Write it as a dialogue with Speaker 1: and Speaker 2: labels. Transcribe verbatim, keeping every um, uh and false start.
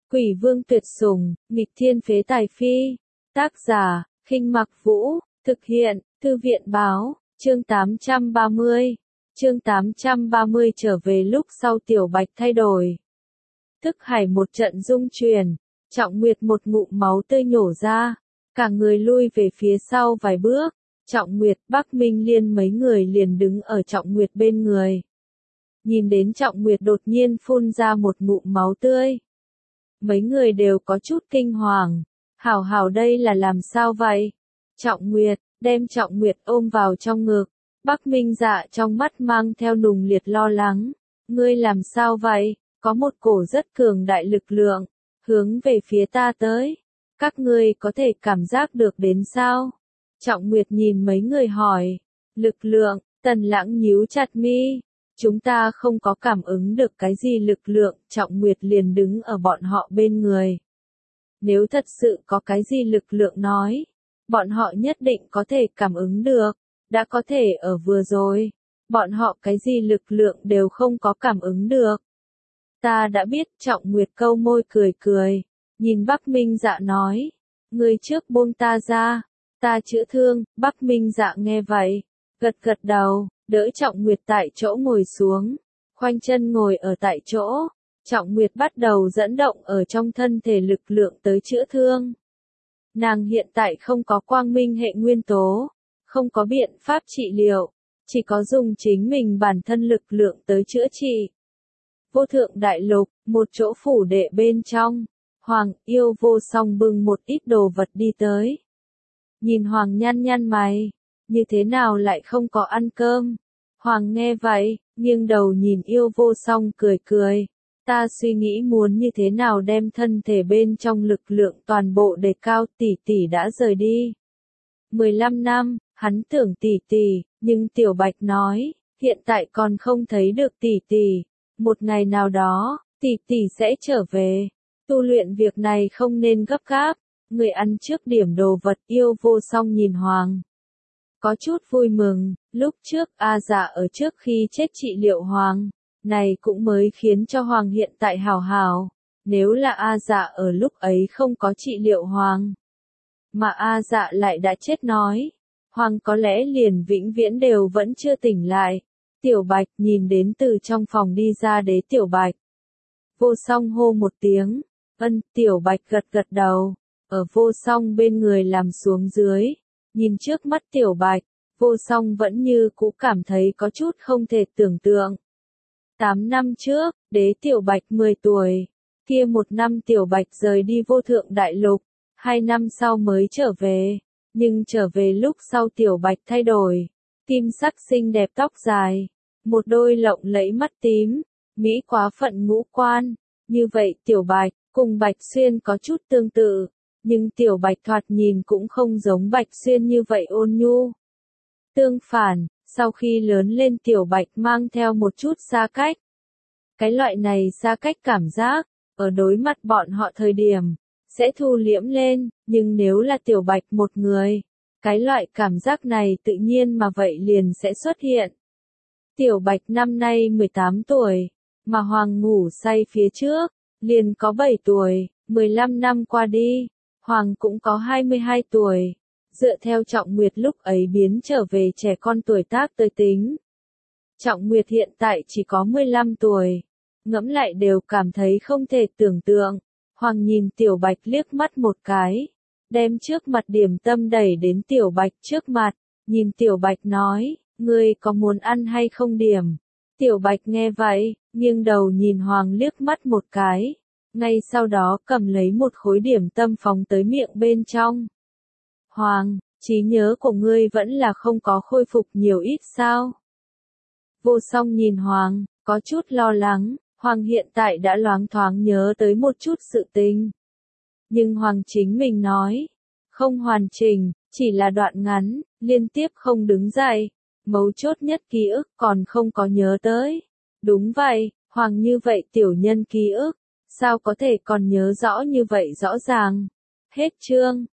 Speaker 1: Quỷ vương tuyệt sủng, nghịch thiên phế tài phi. Tác giả, Khinh Mặc Vũ, thực hiện, Thư viện báo, chương tám trăm ba mươi. Chương tám trăm ba mươi trở về lúc sau Tiểu Bạch thay đổi. Thức hải một trận rung chuyển, Trọng Nguyệt một ngụm máu tươi nhổ ra, cả người lui về phía sau vài bước. Trọng Nguyệt, Bắc Minh Liên mấy người liền đứng ở Trọng Nguyệt bên người. Nhìn đến Trọng Nguyệt đột nhiên phun ra một ngụm máu tươi. Mấy người đều có chút kinh hoàng. Hảo hảo đây là làm sao vậy? Trọng Nguyệt, đem Trọng Nguyệt ôm vào trong ngực. Bắc Minh Dạ trong mắt mang theo nùng liệt lo lắng. Ngươi làm sao vậy? Có một cổ rất cường đại lực lượng, hướng về phía ta tới. Các ngươi có thể cảm giác được đến sao? Trọng Nguyệt nhìn mấy người hỏi. Lực lượng, Tần Lãng nhíu chặt mi. Chúng ta không có cảm ứng được cái gì lực lượng, Trọng Nguyệt liền đứng ở bọn họ bên người. Nếu thật sự có cái gì lực lượng nói, bọn họ nhất định có thể cảm ứng được, đã có thể ở vừa rồi, bọn họ cái gì lực lượng đều không có cảm ứng được. Ta đã biết, Trọng Nguyệt câu môi cười cười, nhìn Bắc Minh Dạ nói, ngươi trước buông ta ra, ta chữa thương. Bắc Minh Dạ nghe vậy, gật gật đầu, đỡ Trọng Nguyệt tại chỗ ngồi xuống, khoanh chân ngồi ở tại chỗ. Trọng Nguyệt bắt đầu dẫn động ở trong thân thể lực lượng tới chữa thương. Nàng hiện tại không có quang minh hệ nguyên tố, không có biện pháp trị liệu, chỉ có dùng chính mình bản thân lực lượng tới chữa trị. Vô thượng đại lục, một chỗ phủ đệ bên trong, Hoàng Yêu Vô Song bưng một ít đồ vật đi tới. Nhìn Hoàng nhăn nhăn mày, như thế nào lại không có ăn cơm? Hoàng nghe vậy, nghiêng đầu nhìn Yêu Vô Song cười cười. Ta suy nghĩ muốn như thế nào đem thân thể bên trong lực lượng toàn bộ đề cao. Tỷ tỷ đã rời đi mười lăm năm, hắn tưởng tỷ tỷ, nhưng Tiểu Bạch nói, hiện tại còn không thấy được tỷ tỷ. Một ngày nào đó, tỷ tỷ sẽ trở về. Tu luyện việc này không nên gấp gáp, người ăn trước điểm đồ vật. Yêu Vô Song nhìn Hoàng, có chút vui mừng. Lúc trước A Dạ ở trước khi chết trị liệu Hoàng, này cũng mới khiến cho Hoàng hiện tại hảo hảo. Nếu là A Dạ ở lúc ấy không có trị liệu Hoàng, mà A Dạ lại đã chết nói, Hoàng có lẽ liền vĩnh viễn đều vẫn chưa tỉnh lại. Tiểu Bạch nhìn đến từ trong phòng đi ra Đế Tiểu Bạch. Vô Song hô một tiếng, ân. Tiểu Bạch gật gật đầu, ở Vô Song bên người làm xuống dưới, nhìn trước mắt Tiểu Bạch, Vô Song vẫn như cũ cảm thấy có chút không thể tưởng tượng. Tám năm trước, Đế Tiểu Bạch mười tuổi, kia một năm Tiểu Bạch rời đi vô thượng đại lục, hai năm sau mới trở về, nhưng trở về lúc sau Tiểu Bạch thay đổi, kim sắc xinh đẹp tóc dài, một đôi lộng lẫy mắt tím, mỹ quá phận ngũ quan, như vậy Tiểu Bạch, cùng Bạch Xuyên có chút tương tự, nhưng Tiểu Bạch thoạt nhìn cũng không giống Bạch Xuyên như vậy ôn nhu. Tương phản, sau khi lớn lên Tiểu Bạch mang theo một chút xa cách. Cái loại này xa cách cảm giác, ở đối mặt bọn họ thời điểm, sẽ thu liễm lên, nhưng nếu là Tiểu Bạch một người, cái loại cảm giác này tự nhiên mà vậy liền sẽ xuất hiện. Tiểu Bạch năm nay mười tám tuổi, mà Hoàng ngủ say phía trước, liền có bảy tuổi, mười lăm năm qua đi, Hoàng cũng có hai mươi hai tuổi. Dựa theo Trọng Nguyệt lúc ấy biến trở về trẻ con tuổi tác tới tính, Trọng Nguyệt hiện tại chỉ có mười lăm tuổi. Ngẫm lại đều cảm thấy không thể tưởng tượng. Hoàng nhìn Tiểu Bạch liếc mắt một cái, đem trước mặt điểm tâm đẩy đến Tiểu Bạch trước mặt, nhìn Tiểu Bạch nói, ngươi có muốn ăn hay không điểm? Tiểu Bạch nghe vậy, nghiêng đầu nhìn Hoàng liếc mắt một cái, ngay sau đó cầm lấy một khối điểm tâm phóng tới miệng bên trong. Hoàng, trí nhớ của ngươi vẫn là không có khôi phục nhiều ít sao? Vô Song nhìn Hoàng, có chút lo lắng. Hoàng hiện tại đã loáng thoáng nhớ tới một chút sự tình. Nhưng Hoàng chính mình nói, không hoàn chỉnh, chỉ là đoạn ngắn, liên tiếp không đứng dậy. Mấu chốt nhất ký ức còn không có nhớ tới. Đúng vậy, Hoàng như vậy tiểu nhân ký ức, sao có thể còn nhớ rõ như vậy rõ ràng. Hết chương.